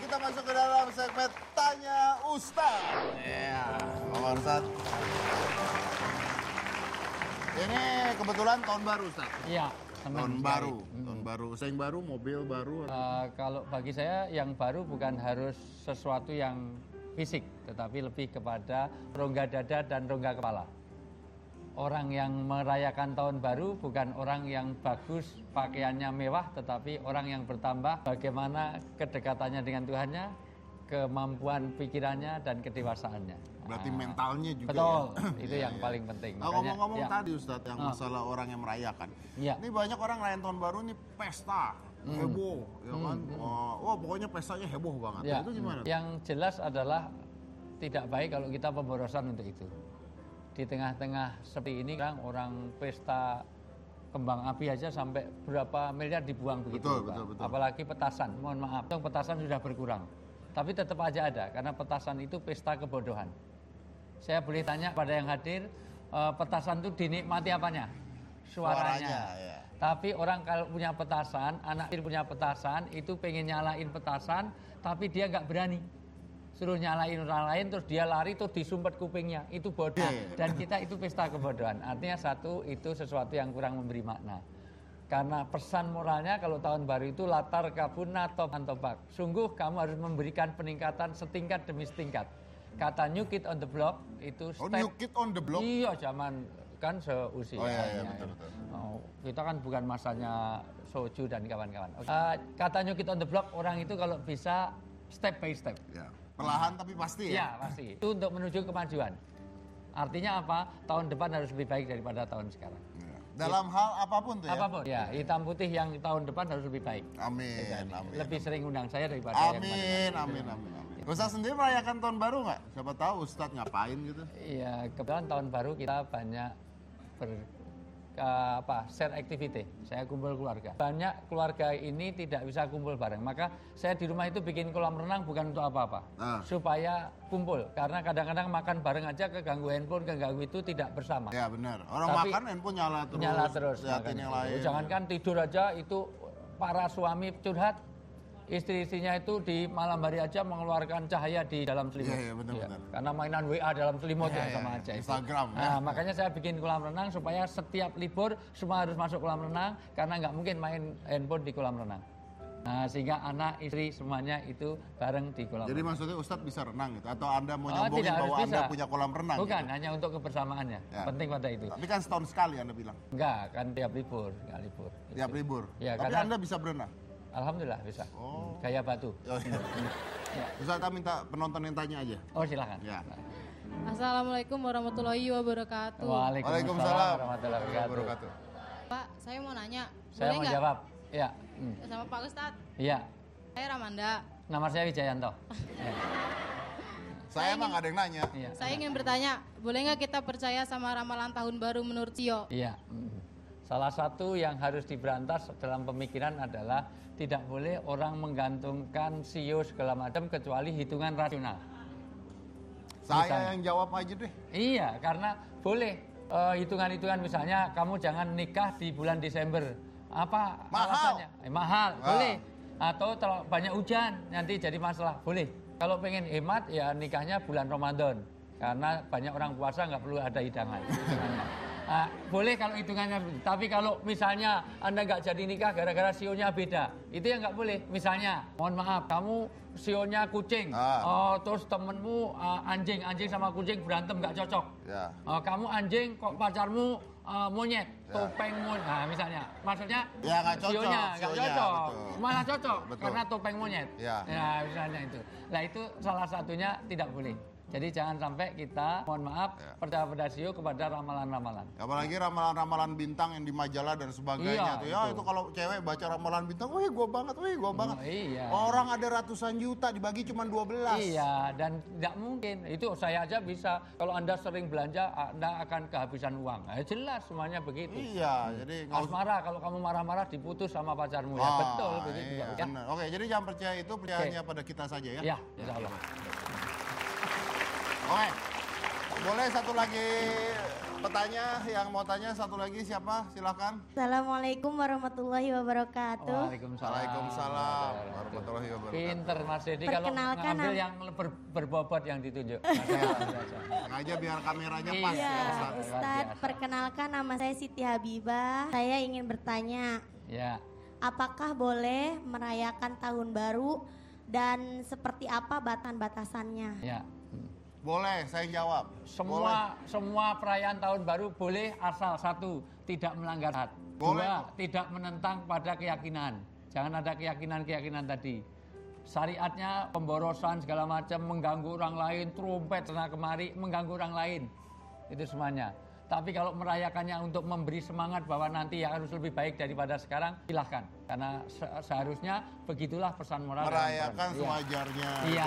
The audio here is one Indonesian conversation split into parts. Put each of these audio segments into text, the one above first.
kita masuk ke dalam segmen Tanya Ustaz. Ya, Pak Ustaz. Ini kebetulan tahun baru, Ustaz. Iya. Tahun baru. Tahun baru. Usaha baru, mobil baru. Kalau bagi saya yang baru bukan harus sesuatu yang fisik, tetapi lebih kepada rongga dada dan rongga kepala. Orang yang merayakan tahun baru bukan orang yang bagus, pakaiannya mewah, tetapi orang yang bertambah bagaimana kedekatannya dengan Tuhannya, kemampuan pikirannya, dan kedewasaannya. Berarti mentalnya juga. Betul, ya? itu yang paling penting. Nah, ngomong-ngomong tadi Ustadz, yang masalah orang yang merayakan. Ini banyak orang rayain tahun baru nih pesta, heboh, ya kan? Wah, pokoknya pestanya heboh banget. Ya. Itu gimana? Yang jelas adalah tidak baik kalau kita pemborosan untuk itu. Di tengah-tengah seperti ini kan orang pesta kembang api aja sampai berapa miliar dibuang begitu. Betul. Apalagi petasan, mohon maaf, petasan sudah berkurang. Tapi tetap aja ada, karena petasan itu pesta kebodohan. Saya boleh tanya pada yang hadir, petasan itu dinikmati apanya? Suaranya. Ya. Tapi orang kalau punya petasan, anak punya petasan, itu pengen nyalain petasan, tapi dia nggak berani. Suruh nyalain orang lain, terus dia lari, terus disumpet kupingnya. Itu bodoh. Dan kita itu pesta kebodohan. Artinya satu, itu sesuatu yang kurang memberi makna. Karena pesan moralnya kalau tahun baru itu latar kabuna tobak. Sungguh kamu harus memberikan peningkatan setingkat demi setingkat. Kata new kid on the block itu step. New kid on the block? Iya, zaman kan seusia. Iya, betul. Kita kan bukan masanya soju dan kawan-kawan. Kata new kid on the block, orang itu kalau bisa step by step. Ya. Perlahan tapi pasti ya? Iya, pasti. Itu untuk menuju kemajuan. Artinya apa? Tahun depan harus lebih baik daripada tahun sekarang. Ya. Dalam hal apapun tuh ya? Apapun. Ya, hitam putih yang tahun depan harus lebih baik. Amin. Lebih sering undang saya daripada yang amin. Ustaz sendiri merayakan tahun baru nggak? Siapa tahu Ustaz ngapain gitu? Iya, kebetulan tahun baru kita banyak share activity. Saya kumpul keluarga. Banyak keluarga ini tidak bisa kumpul bareng. Maka saya di rumah itu bikin kolam renang bukan untuk apa-apa. Supaya kumpul. Karena kadang-kadang makan bareng aja keganggu handphone, keganggu itu tidak bersama. Ya benar. Orang tapi, makan handphone nyala terus. Yang lain. Jangankan tidur aja itu para suami curhat. Istri-istrinya itu di malam hari aja mengeluarkan cahaya di dalam selimut. Iya, benar. Karena mainan WA dalam selimut sama aja. Instagram. Nah, makanya saya bikin kolam renang supaya setiap libur semua harus masuk kolam renang karena nggak mungkin main handphone di kolam renang. Nah, sehingga anak, istri semuanya itu bareng di kolam renang. Jadi maksudnya Ustadz bisa renang gitu? Atau Anda mau nyombongin bahwa Anda punya kolam renang? Bukan, gitu? hanya untuk kebersamaannya. Ya. Penting pada itu. Tapi kan setahun sekali Anda bilang? Enggak, kan tiap libur. Tiap libur? Ya, tapi karena Anda bisa berenang? Alhamdulillah bisa. Kayak batu. Ustaz, kita minta penonton yang tanya aja. Oh, silakan. Ya. Assalamualaikum warahmatullahi wabarakatuh. Waalaikumsalam warahmatullahi wabarakatuh. Pak, saya mau nanya. Saya mau jawab. Ya. Sama Pak Ustadz. Iya. Saya Ramanda. Nama saya Wijayanto. Saya emang ada yang nanya. Iya. Saya ingin bertanya, boleh nggak kita percaya sama ramalan tahun baru menurut Tio? Iya. Salah satu yang harus diberantas dalam pemikiran adalah tidak boleh orang menggantungkan sio segala macam kecuali hitungan rasional. Saya yang jawab aja deh. Iya, karena boleh hitungan-hitungan misalnya kamu jangan nikah di bulan Desember. Apa alasannya? Mahal, boleh. Atau kalau banyak hujan nanti jadi masalah, boleh. Kalau pengen hemat ya nikahnya bulan Ramadan. Karena banyak orang puasa nggak perlu ada hidangan. Boleh kalau hitungannya, tapi kalau misalnya Anda nggak jadi nikah gara-gara sionya beda, itu yang nggak boleh. Misalnya, mohon maaf, kamu sionya kucing, terus temenmu anjing sama kucing berantem nggak cocok. Ya. Kamu anjing, kok pacarmu monyet, topeng monyet. Nah, misalnya, maksudnya ya, sionya nggak cocok, betul. Malah cocok betul. karena topeng monyet. Ya. Nah, misalnya itu. Nah, itu salah satunya tidak boleh. Jadi jangan sampai kita, mohon maaf, percaya pada sio kepada ramalan-ramalan. Apalagi ramalan-ramalan bintang yang di majalah dan sebagainya. Itu kalau cewek baca ramalan bintang, wih gue banget. Iya. Orang ada ratusan juta dibagi cuma 12. Iya, dan tidak mungkin. Itu saya aja bisa. Kalau Anda sering belanja, Anda akan kehabisan uang. Jelas semuanya begitu. Iya, jadi asmara, kalau kamu marah-marah diputus sama pacarmu. Ya betul, begitu. Iya, ya. Oke, jadi jangan percaya itu, percayanya pada kita saja ya. Iya, insya Allah. Oke, boleh satu lagi petanya yang mau tanya satu lagi siapa? Silakan. Assalamualaikum warahmatullahi wabarakatuh. Waalaikumsalam warahmatullahi wabarakatuh. Pinter Mas Dedi kalau ngambil yang berbobot yang ditunjuk. Sengaja biar kameranya pas Iya, ya Ustaz. Ustadz, perkenalkan nama saya Siti Habibah. Saya ingin bertanya, Ya. apakah boleh merayakan tahun baru dan seperti apa batasan-batasannya? Ya. Boleh, saya jawab. Semua perayaan tahun baru boleh asal satu, tidak melanggar syariat. Dua, tidak menentang pada keyakinan. Jangan ada keyakinan-keyakinan tadi. Syariatnya pemborosan segala macam, mengganggu orang lain, trompet sana kemari, mengganggu orang lain. Itu semuanya. Tapi kalau merayakannya untuk memberi semangat bahwa nanti ya harus lebih baik daripada sekarang, silahkan. Karena seharusnya begitulah pesan moral. Merayakan sewajarnya. Iya.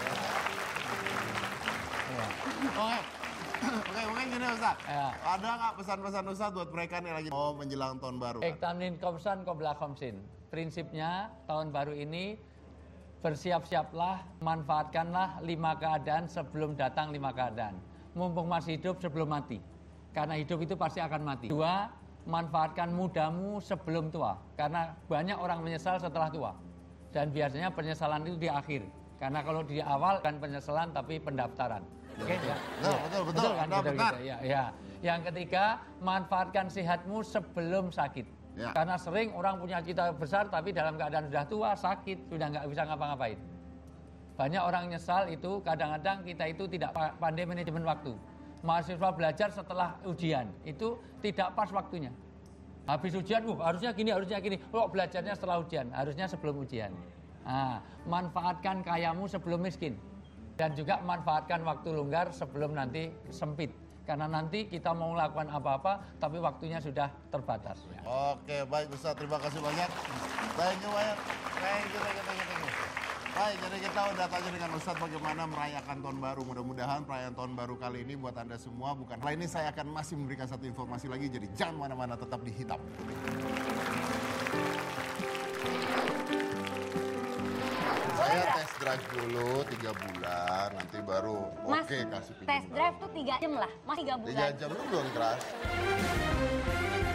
Oke, mungkin gini Ustaz. Ya. Ada nggak pesan-pesan Ustaz buat mereka nih lagi mau menjelang tahun baru? Iktanin komsan qabla khamsin. Prinsipnya tahun baru ini bersiap-siaplah, manfaatkanlah 5 keadaan sebelum datang 5 keadaan. Mumpung masih hidup sebelum mati. Karena hidup itu pasti akan mati. 2, manfaatkan mudamu sebelum tua. Karena banyak orang menyesal setelah tua. Dan biasanya penyesalan itu di akhir. Karena kalau di awal kan penyesalan tapi pendaftaran. Oke, ya. Betul kan? Benar. Ya. Yang ketiga, manfaatkan sehatmu sebelum sakit. Ya. Karena sering orang punya cita besar tapi dalam keadaan sudah tua, sakit, sudah nggak bisa ngapa-ngapain. Banyak orang nyesal itu, kadang-kadang kita itu tidak pandai manajemen waktu. Mahasiswa belajar setelah ujian, itu tidak pas waktunya. Habis ujian, harusnya gini. Kok belajarnya setelah ujian, harusnya sebelum ujian. Nah, manfaatkan kayamu sebelum miskin. Dan juga manfaatkan waktu longgar sebelum nanti sempit. Karena nanti kita mau melakukan apa-apa, tapi waktunya sudah terbatas. Oke, baik Ustaz, terima kasih banyak. Thank you banyak. Thank you. Baik, jadi kita udah tanya dengan Ustaz bagaimana merayakan tahun baru. Mudah-mudahan perayaan tahun baru kali ini buat Anda semua bukan. Setelah ini saya akan masih memberikan satu informasi lagi, jadi jangan mana-mana, tetap di Hitam. Saya tes drive dulu 3 bulan, nanti baru oke kasih pinjam. Tes drive tuh 3 jam lah, masih 3 bulan. 3 jam itu belum keras.